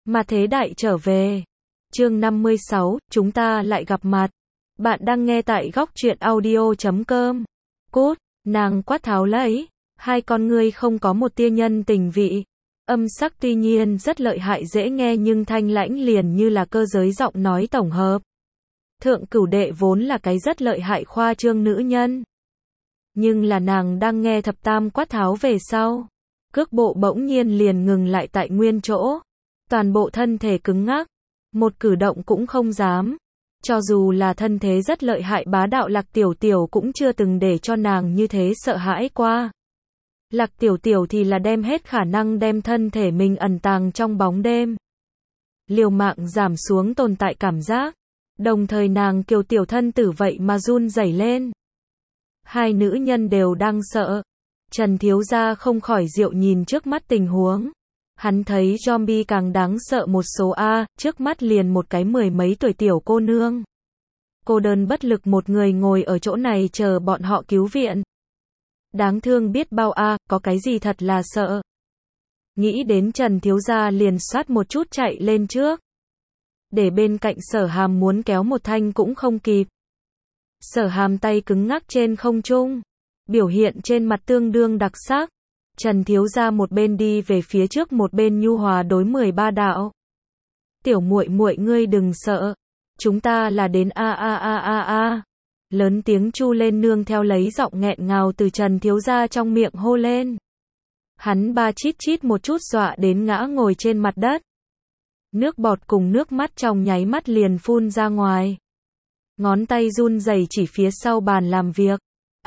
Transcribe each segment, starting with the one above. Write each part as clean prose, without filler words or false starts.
Mà thế đại trở về. Chương 56, chúng ta lại gặp mặt. Bạn đang nghe tại góc truyện audio.com. Cút, nàng quát tháo lấy. Hai con ngươi không có một tia nhân tình vị. Âm sắc tuy nhiên rất lợi hại dễ nghe nhưng thanh lãnh liền như là cơ giới giọng nói tổng hợp. Thượng cửu đệ vốn là cái rất lợi hại khoa trương nữ nhân. Nhưng là nàng đang nghe thập tam quát tháo về sau. Cước bộ bỗng nhiên liền ngừng lại tại nguyên chỗ. Toàn bộ thân thể cứng ngắc. Một cử động cũng không dám. Cho dù là thân thế rất lợi hại bá đạo Lạc Tiểu Tiểu cũng chưa từng để cho nàng như thế sợ hãi qua. Lạc Tiểu Tiểu thì là đem hết khả năng đem thân thể mình ẩn tàng trong bóng đêm. Liều mạng giảm xuống tồn tại cảm giác. Đồng thời nàng kiều tiểu thân tử vậy mà run rẩy lên. Hai nữ nhân đều đang sợ. Trần thiếu gia không khỏi diệu nhìn trước mắt tình huống. Hắn thấy zombie càng đáng sợ một số a, trước mắt liền một cái mười mấy tuổi tiểu cô nương. Cô đơn bất lực một người ngồi ở chỗ này chờ bọn họ cứu viện. Đáng thương biết bao a, có cái gì thật là sợ. Nghĩ đến Trần thiếu gia liền xoát một chút chạy lên trước. Để bên cạnh Sở Hàm muốn kéo một thanh cũng không kịp. Sở Hàm tay cứng ngắc trên không trung. Biểu hiện trên mặt tương đương đặc sắc. Trần thiếu gia một bên đi về phía trước một bên nhu hòa đối 13 đạo. Tiểu muội muội ngươi đừng sợ. Chúng ta là đến a. Lớn tiếng chu lên nương theo lấy giọng nghẹn ngào từ Trần thiếu gia trong miệng hô lên. Hắn ba chít chít một chút dọa đến ngã ngồi trên mặt đất. Nước bọt cùng nước mắt trong nháy mắt liền phun ra ngoài. Ngón tay run rẩy chỉ phía sau bàn làm việc.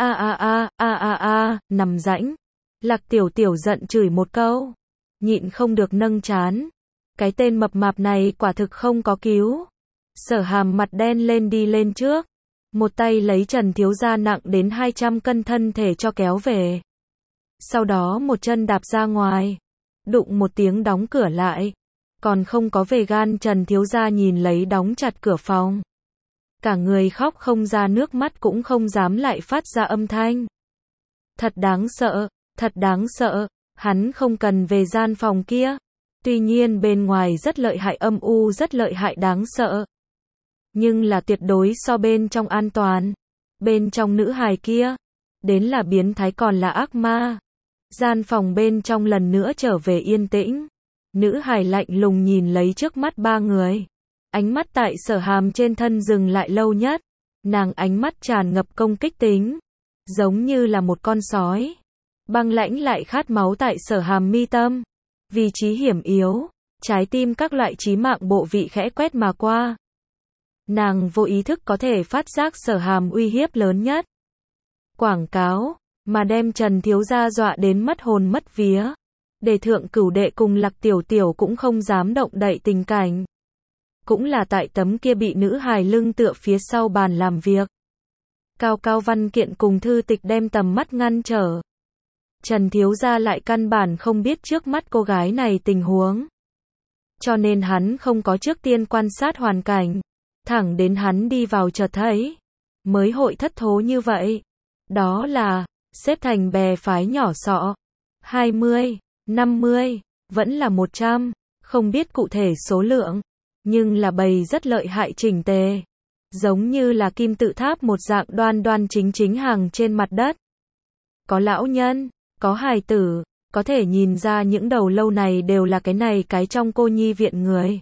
Nằm rãnh. Lạc Tiểu Tiểu giận chửi một câu. Nhịn không được nâng trán. Cái tên mập mạp này quả thực không có cứu. Sở Hàm mặt đen lên đi lên trước. Một tay lấy Trần thiếu gia nặng đến 200 cân thân thể cho kéo về. Sau đó một chân đạp ra ngoài. Đụng một tiếng đóng cửa lại. Còn không có về gan Trần thiếu gia nhìn lấy đóng chặt cửa phòng. Cả người khóc không ra nước mắt cũng không dám lại phát ra âm thanh. Thật đáng sợ, thật đáng sợ, hắn không cần về gian phòng kia. Tuy nhiên bên ngoài rất lợi hại âm u rất lợi hại đáng sợ. Nhưng là tuyệt đối so bên trong an toàn. Bên trong nữ hài kia, đến là biến thái còn là ác ma. Gian phòng bên trong lần nữa trở về yên tĩnh. Nữ hài lạnh lùng nhìn lấy trước mắt ba người. Ánh mắt tại Sở Hàm trên thân dừng lại lâu nhất. Nàng ánh mắt tràn ngập công kích tính. Giống như là một con sói. Băng lãnh lại khát máu tại Sở Hàm mi tâm. Vị trí hiểm yếu. Trái tim các loại chí mạng bộ vị khẽ quét mà qua. Nàng vô ý thức có thể phát giác Sở Hàm uy hiếp lớn nhất. Quảng cáo. Mà đem Trần thiếu gia dọa đến mất hồn mất vía. Để thượng cửu đệ cùng Lạc Tiểu Tiểu cũng không dám động đậy tình cảnh. Cũng là tại tấm kia bị nữ hài lưng tựa phía sau bàn làm việc. Cao cao văn kiện cùng thư tịch đem tầm mắt ngăn trở. Trần thiếu gia lại căn bản không biết trước mắt cô gái này tình huống. Cho nên hắn không có trước tiên quan sát hoàn cảnh. Thẳng đến hắn đi vào chợt thấy. Mới hội thất thố như vậy. Đó là, xếp thành bè phái nhỏ sọ. 20, 50, vẫn là 100, không biết cụ thể số lượng. Nhưng là bầy rất lợi hại chỉnh tề. Giống như là kim tự tháp một dạng đoan đoan chính chính hàng trên mặt đất. Có lão nhân, có hài tử, có thể nhìn ra những đầu lâu này đều là cái này cái trong cô nhi viện người.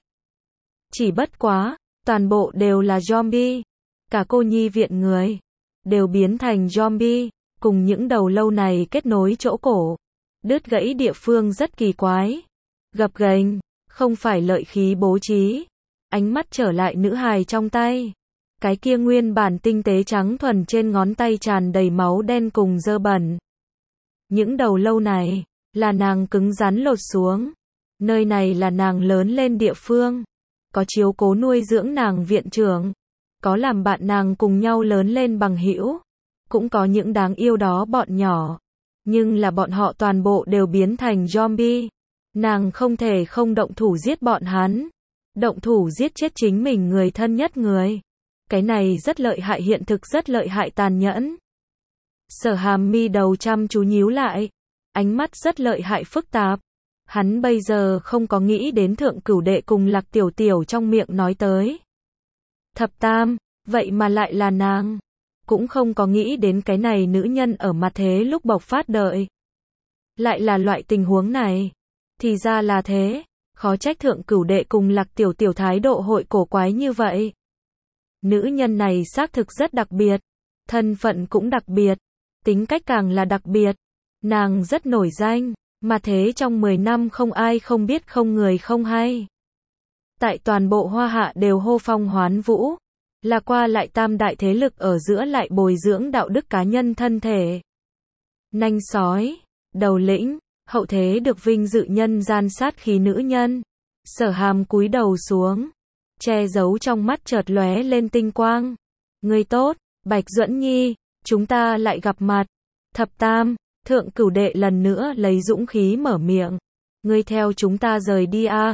Chỉ bất quá, toàn bộ đều là zombie. Cả cô nhi viện người, đều biến thành zombie, cùng những đầu lâu này kết nối chỗ cổ. Đứt gãy địa phương rất kỳ quái. Gập ghềnh, không phải lợi khí bố trí. Ánh mắt trở lại nữ hài trong tay. Cái kia nguyên bản tinh tế trắng thuần trên ngón tay tràn đầy máu đen cùng dơ bẩn. Những đầu lâu này, là nàng cứng rắn lột xuống. Nơi này là nàng lớn lên địa phương. Có chiếu cố nuôi dưỡng nàng viện trưởng. Có làm bạn nàng cùng nhau lớn lên bằng hữu. Cũng có những đáng yêu đó bọn nhỏ. Nhưng là bọn họ toàn bộ đều biến thành zombie. Nàng không thể không động thủ giết bọn hắn. Động thủ giết chết chính mình người thân nhất người. Cái này rất lợi hại hiện thực rất lợi hại tàn nhẫn. Sở Hàm mi đầu chăm chú nhíu lại. Ánh mắt rất lợi hại phức tạp. Hắn bây giờ không có nghĩ đến Thượng Cửu Đệ cùng Lạc Tiểu Tiểu trong miệng nói tới. Thập Tam, vậy mà lại là nàng. Cũng không có nghĩ đến cái này nữ nhân ở mặt thế lúc bộc phát đợi. Lại là loại tình huống này. Thì ra là thế, khó trách Thượng Cửu Đệ cùng Lạc Tiểu Tiểu thái độ hội cổ quái như vậy. Nữ nhân này xác thực rất đặc biệt, thân phận cũng đặc biệt, tính cách càng là đặc biệt. Nàng rất nổi danh, mà thế trong 10 năm không ai không biết không người không hay. Tại toàn bộ Hoa Hạ đều hô phong hoán vũ, là qua lại tam đại thế lực ở giữa lại bồi dưỡng đạo đức cá nhân thân thể. Nanh sói, đầu lĩnh, hậu thế được vinh dự nhân gian sát khí nữ nhân. Sở Hàm cúi đầu xuống, che giấu trong mắt chợt lóe lên tinh quang. Ngươi tốt, Bạch Duẫn Nhi, chúng ta lại gặp mặt. Thập Tam, Thượng Cửu Đệ lần nữa lấy dũng khí mở miệng. Ngươi theo chúng ta rời đi a,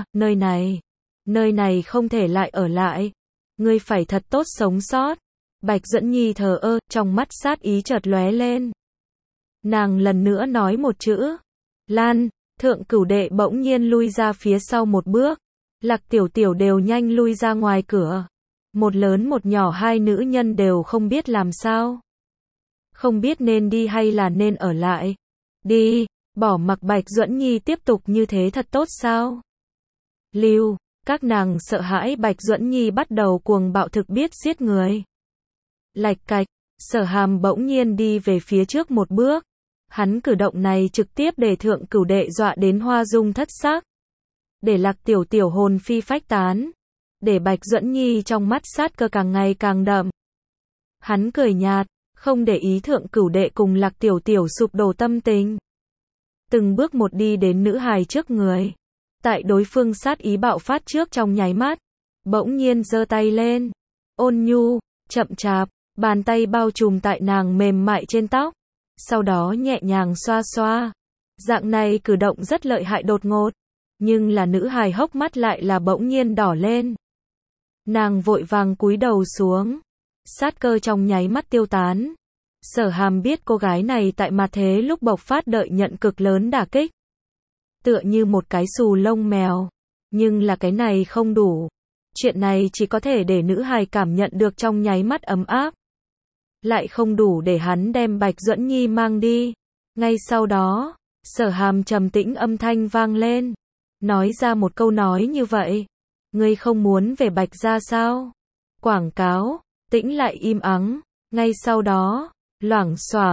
nơi này không thể lại ở lại. Ngươi phải thật tốt sống sót. Bạch Duẫn Nhi thờ ơ, trong mắt sát ý chợt lóe lên. Nàng lần nữa nói một chữ. Lan, Thượng Cửu Đệ bỗng nhiên lui ra phía sau một bước. Lạc Tiểu Tiểu đều nhanh lui ra ngoài cửa. Một lớn một nhỏ hai nữ nhân đều không biết làm sao. Không biết nên đi hay là nên ở lại. Đi, bỏ mặc Bạch Duẫn Nhi tiếp tục như thế thật tốt sao? Lưu, các nàng sợ hãi Bạch Duẫn Nhi bắt đầu cuồng bạo thực biết giết người. Lạch cạch, Sở Hàm bỗng nhiên đi về phía trước một bước. Hắn cử động này trực tiếp để Thượng Cửu Đệ dọa đến hoa dung thất sắc. Để Lạc Tiểu Tiểu hồn phi phách tán. Để Bạch Duẫn Nhi trong mắt sát cơ càng ngày càng đậm. Hắn cười nhạt, không để ý Thượng Cửu Đệ cùng Lạc Tiểu Tiểu sụp đổ tâm tình. Từng bước một đi đến nữ hài trước người. Tại đối phương sát ý bạo phát trước trong nháy mắt, bỗng nhiên giơ tay lên. Ôn nhu, chậm chạp, bàn tay bao trùm tại nàng mềm mại trên tóc. Sau đó nhẹ nhàng xoa xoa. Dạng này cử động rất lợi hại đột ngột. Nhưng là nữ hài hốc mắt lại là bỗng nhiên đỏ lên. Nàng vội vàng cúi đầu xuống. Sát cơ trong nháy mắt tiêu tán. Sở Hàm biết cô gái này tại mặt thế lúc bộc phát đợi nhận cực lớn đả kích. Tựa như một cái xù lông mèo. Nhưng là cái này không đủ. Chuyện này chỉ có thể để nữ hài cảm nhận được trong nháy mắt ấm áp. Lại không đủ để hắn đem Bạch Duẫn Nhi mang đi. Ngay sau đó, Sở Hàm trầm tĩnh âm thanh vang lên. Nói ra một câu nói như vậy. Ngươi không muốn về Bạch gia sao? Quảng cáo, tĩnh lại im ắng. Ngay sau đó, loảng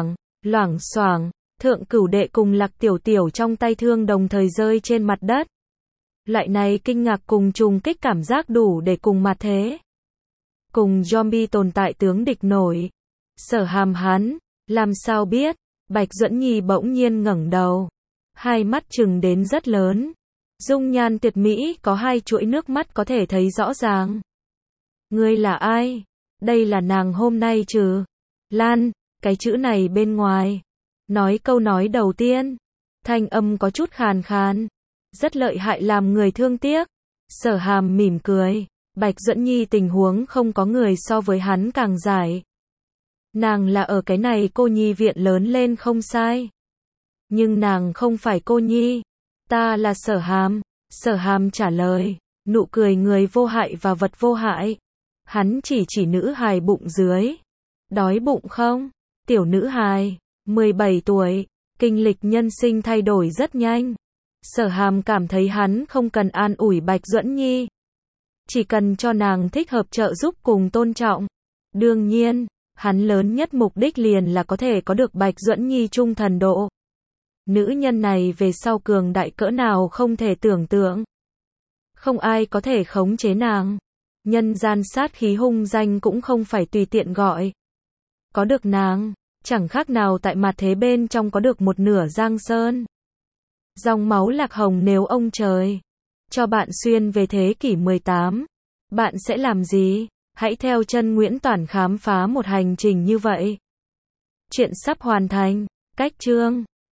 xoảng, Thượng Cửu Đệ cùng Lạc Tiểu Tiểu trong tay thương đồng thời rơi trên mặt đất. Loại này kinh ngạc cùng trùng kích cảm giác đủ để cùng mặt thế. Cùng zombie tồn tại tướng địch nổi. Sở Hàm hắn, làm sao biết? Bạch Duẫn Nhi bỗng nhiên ngẩng đầu. Hai mắt trừng đến rất lớn. Dung nhan tuyệt mỹ có hai chuỗi nước mắt có thể thấy rõ ràng. Ngươi là ai? Đây là nàng hôm nay chứ? Lan, cái chữ này bên ngoài. Nói câu nói đầu tiên. Thanh âm có chút khàn khàn. Rất lợi hại làm người thương tiếc. Sở Hàm mỉm cười. Bạch Duẫn Nhi tình huống không có người so với hắn càng giải. Nàng là ở cái này cô nhi viện lớn lên không sai. Nhưng nàng không phải cô nhi. Ta là Sở Hàm. Sở Hàm trả lời. Nụ cười người vô hại và vật vô hại. Hắn chỉ nữ hài bụng dưới. Đói bụng không? Tiểu nữ hài, 17 tuổi, kinh lịch nhân sinh thay đổi rất nhanh. Sở Hàm cảm thấy hắn không cần an ủi Bạch Duẫn Nhi. Chỉ cần cho nàng thích hợp trợ giúp cùng tôn trọng. Đương nhiên, hắn lớn nhất mục đích liền là có thể có được Bạch Duẫn Nhi trung thần độ. Nữ nhân này về sau cường đại cỡ nào không thể tưởng tượng. Không ai có thể khống chế nàng. Nhân gian sát khí hung danh cũng không phải tùy tiện gọi. Có được nàng, chẳng khác nào tại mặt thế bên trong có được một nửa Giang Sơn. Dòng máu Lạc Hồng nếu ông trời cho bạn xuyên về thế kỷ 18, bạn sẽ làm gì? Hãy theo chân Nguyễn Toản khám phá một hành trình như vậy. Chuyện sắp hoàn thành, cách chương